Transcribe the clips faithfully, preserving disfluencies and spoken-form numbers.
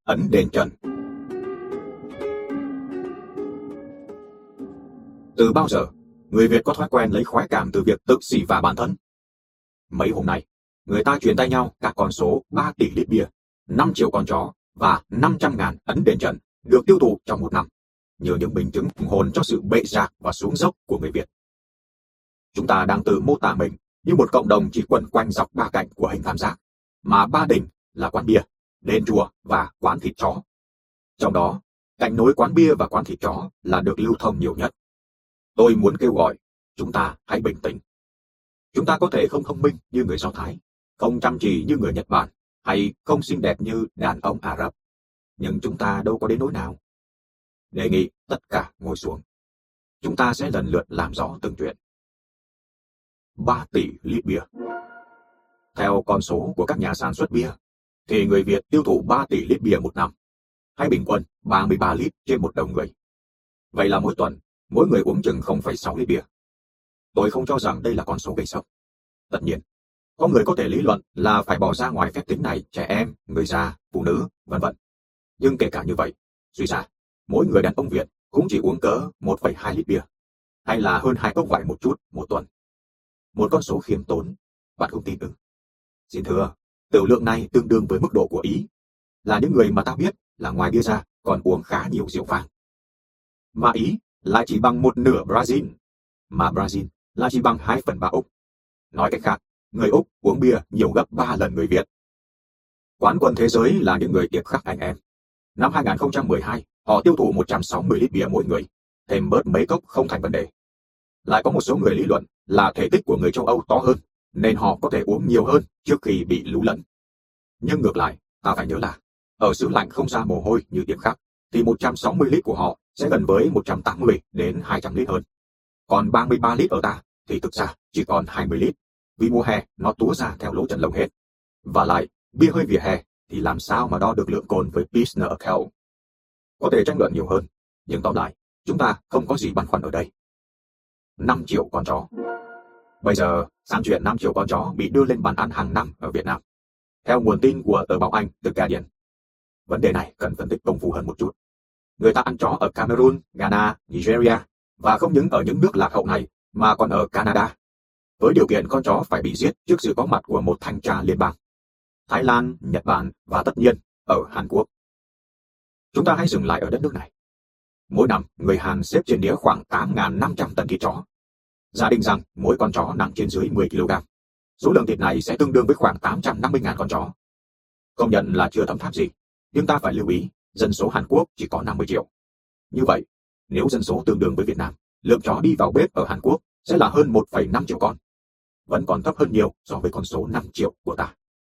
ấn đền trần. Từ bao giờ, người Việt có thói quen lấy khoái cảm từ việc tự xỉ vả bản thân? Mấy hôm nay, người ta truyền tay nhau các con số ba tỷ lít bia, năm triệu con chó và năm trăm ngàn ấn đền trần được tiêu thụ trong một năm, như những minh chứng hùng hồn cho sự bệ rạc và xuống dốc của người Việt. Chúng ta đang tự mô tả mình như một cộng đồng chỉ quẩn quanh dọc ba cạnh của hình tam giác, mà ba đỉnh là quán bia, đền chùa và quán thịt chó. Trong đó, cạnh nối quán bia và quán thịt chó là được lưu thông nhiều nhất. Tôi muốn kêu gọi, chúng ta hãy bình tĩnh. Chúng ta có thể không thông minh như người Do Thái, không chăm chỉ như người Nhật Bản, hay không xinh đẹp như đàn ông Ả Rập. Nhưng chúng ta đâu có đến nỗi nào. Đề nghị tất cả ngồi xuống. Chúng ta sẽ lần lượt làm rõ từng chuyện. ba tỷ lít bia. Theo con số của các nhà sản xuất bia, thì người Việt tiêu thụ ba tỷ lít bia một năm, hay bình quân ba mươi ba lít trên một đầu người. Vậy là mỗi tuần, mỗi người uống chừng không phẩy sáu lít bia. Tôi không cho rằng đây là con số gây sốc. Tất nhiên, có người có thể lý luận là phải bỏ ra ngoài phép tính này trẻ em, người già, phụ nữ, vân vân. Nhưng kể cả như vậy, suy ra, mỗi người đàn ông Việt cũng chỉ uống cỡ một phẩy hai lít bia, hay là hơn hai cốc vải một chút một tuần. Một con số khiêm tốn, bạn không tin ư? Xin thưa, tiểu lượng này tương đương với mức độ của Ý, là những người mà ta biết là ngoài bia ra còn uống khá nhiều rượu vang. Mà Ý lại chỉ bằng một nửa Brazil, mà Brazil là chỉ bằng hai phần ba Úc. Nói cách khác, người Úc uống bia nhiều gấp ba lần người Việt. Quán quân thế giới là những người tiệp khắc anh em. Năm hai nghìn không trăm mười hai, họ tiêu thụ một trăm sáu mươi lít bia mỗi người, thêm bớt mấy cốc không thành vấn đề. Lại có một số người lý luận là thể tích của người châu Âu to hơn, nên họ có thể uống nhiều hơn trước khi bị lú lẫn. Nhưng ngược lại, ta phải nhớ là, ở xứ lạnh không ra mồ hôi như tiệp khắc, thì một trăm sáu mươi lít của họ sẽ gần với một trăm tám mươi đến hai trăm lít hơn. Còn ba mươi ba lít ở ta thì thực ra chỉ còn hai mươi lít, vì mùa hè nó túa ra theo lỗ chân lông hết. Và lại, bia hơi vỉa hè thì làm sao mà đo được lượng cồn với Pilsner Urquell? Có thể tranh luận nhiều hơn, nhưng tóm lại, chúng ta không có gì băn khoăn ở đây. năm triệu con chó. Bây giờ, sang chuyện năm triệu con chó bị đưa lên bàn ăn hàng năm ở Việt Nam. Theo nguồn tin của tờ báo Anh The Guardian, vấn đề này cần phân tích công phu hơn một chút. Người ta ăn chó ở Cameroon, Ghana, Nigeria, và không những ở những nước lạc hậu này mà còn ở Canada, với điều kiện con chó phải bị giết trước sự có mặt của một thanh tra liên bang. Thái Lan, Nhật Bản và tất nhiên ở Hàn Quốc. Chúng ta hãy dừng lại ở đất nước này. Mỗi năm, người Hàn xếp trên đĩa khoảng tám nghìn năm trăm tấn thịt chó. Giả định rằng mỗi con chó nặng trên dưới mười ki lô gam. Số lượng thịt này sẽ tương đương với khoảng tám trăm năm mươi nghìn con chó. Công nhận là chưa thấm tháp gì, nhưng ta phải lưu ý, dân số Hàn Quốc chỉ có năm mươi triệu. Như vậy, nếu dân số tương đương với Việt Nam, lượng chó đi vào bếp ở Hàn Quốc sẽ là hơn một phẩy năm triệu con. Vẫn còn thấp hơn nhiều so với con số năm triệu của ta.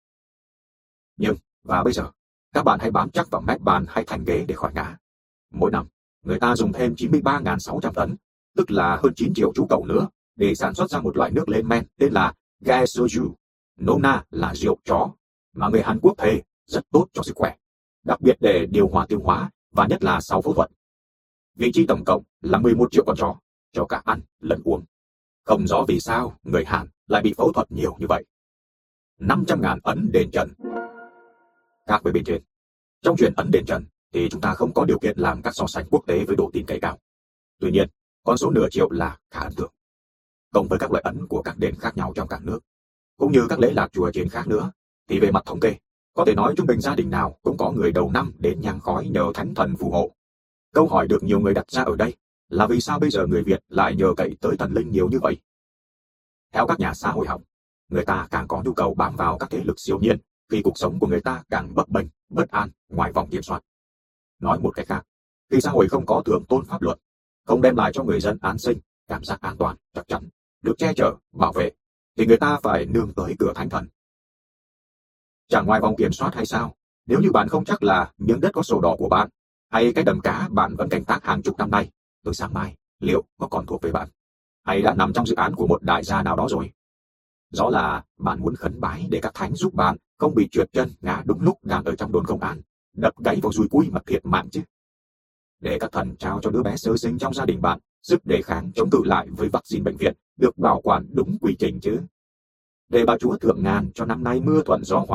Nhưng, và bây giờ, các bạn hãy bám chắc vào mép bàn hay thành ghế để khỏi ngã. Mỗi năm, người ta dùng thêm chín mươi ba nghìn sáu trăm tấn, tức là hơn chín triệu chú cẩu nữa, để sản xuất ra một loại nước lên men tên là gae soju, nôm na là rượu chó, mà người Hàn Quốc thề rất tốt cho sức khỏe, đặc biệt để điều hòa tiêu hóa và nhất là sau phẫu thuật. Vị trí tổng cộng là mười một triệu con chó, cho cả ăn lẫn uống. Không rõ vì sao người Hàn lại bị phẫu thuật nhiều như vậy. năm trăm ngàn ấn đền trần. Khác với bên trên, trong chuyện ấn đền trần thì chúng ta không có điều kiện làm các so sánh quốc tế với độ tin cậy cao. Tuy nhiên, con số nửa triệu là khá ấn tượng. Cộng với các loại ấn của các đền khác nhau trong cả nước, cũng như các lễ lạc chùa trên khác nữa, thì về mặt thống kê, có thể nói trung bình gia đình nào cũng có người đầu năm đến nhang khói nhờ thánh thần phù hộ. Câu hỏi được nhiều người đặt ra ở đây là vì sao bây giờ người Việt lại nhờ cậy tới thần linh nhiều như vậy? Theo các nhà xã hội học, người ta càng có nhu cầu bám vào các thế lực siêu nhiên khi cuộc sống của người ta càng bấp bênh, bất an, ngoài vòng kiểm soát. Nói một cách khác, khi xã hội không có thượng tôn pháp luật, không đem lại cho người dân an sinh, cảm giác an toàn, chắc chắn, được che chở, bảo vệ, thì người ta phải nương tới cửa thánh thần. Chẳng ngoài vòng kiểm soát hay sao? Nếu như bạn không chắc là miếng đất có sổ đỏ của bạn, hay cái đầm cá bạn vẫn canh tác hàng chục năm nay, từ sáng mai, liệu có còn thuộc về bạn? Hay đã nằm trong dự án của một đại gia nào đó rồi? Rõ là bạn muốn khấn bái để các thánh giúp bạn không bị trượt chân ngã đúng lúc đang ở trong đồn công an, đập gáy vào dùi cui mà thiệt mạng chứ. Để các thần trao cho đứa bé sơ sinh trong gia đình bạn sức đề kháng chống cự lại với vaccine bệnh viện được bảo quản đúng quy trình chứ. Để bà Chúa thượng ngàn cho năm nay mưa thuận gió hòa,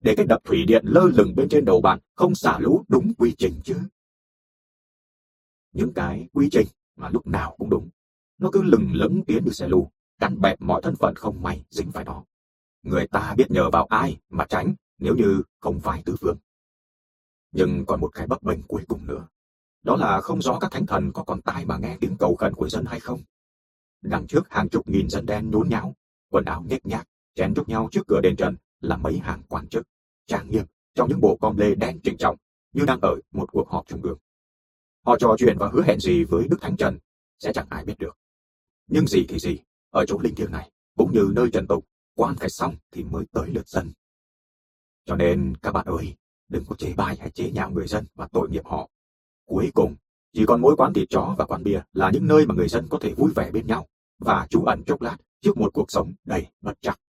để cái đập thủy điện lơ lửng bên trên đầu bạn không xả lũ đúng quy trình chứ? Những cái quy trình mà lúc nào cũng đúng, nó cứ lừng lững tiến như xe lù, cắn bẹp mọi thân phận không may dính phải nó. Người ta biết nhờ vào ai mà tránh nếu như không phải tứ phương. Nhưng còn một cái bấp bênh cuối cùng nữa, đó là không rõ các thánh thần có còn tai mà nghe tiếng cầu khẩn của dân hay không. Đằng trước hàng chục nghìn dân đen nhốn nháo, quần áo nhếch nhác, chen chúc nhau trước cửa đền Trần là mấy hàng quan chức, trang nghiêm trong những bộ com lê đen trịnh trọng như đang ở một cuộc họp trung ương. Họ trò chuyện và hứa hẹn gì với Đức Thánh Trần sẽ chẳng ai biết được. Nhưng gì thì gì, ở chỗ linh thiêng này, cũng như nơi trần tục, quan phải xong thì mới tới lượt dân. Cho nên các bạn ơi, đừng có chê bai hay chế nhạo người dân và tội nghiệp họ. Cuối cùng, chỉ còn mỗi quán thịt chó và quán bia là những nơi mà người dân có thể vui vẻ bên nhau và trú ẩn chốc lát trước một cuộc sống đầy bất trắc.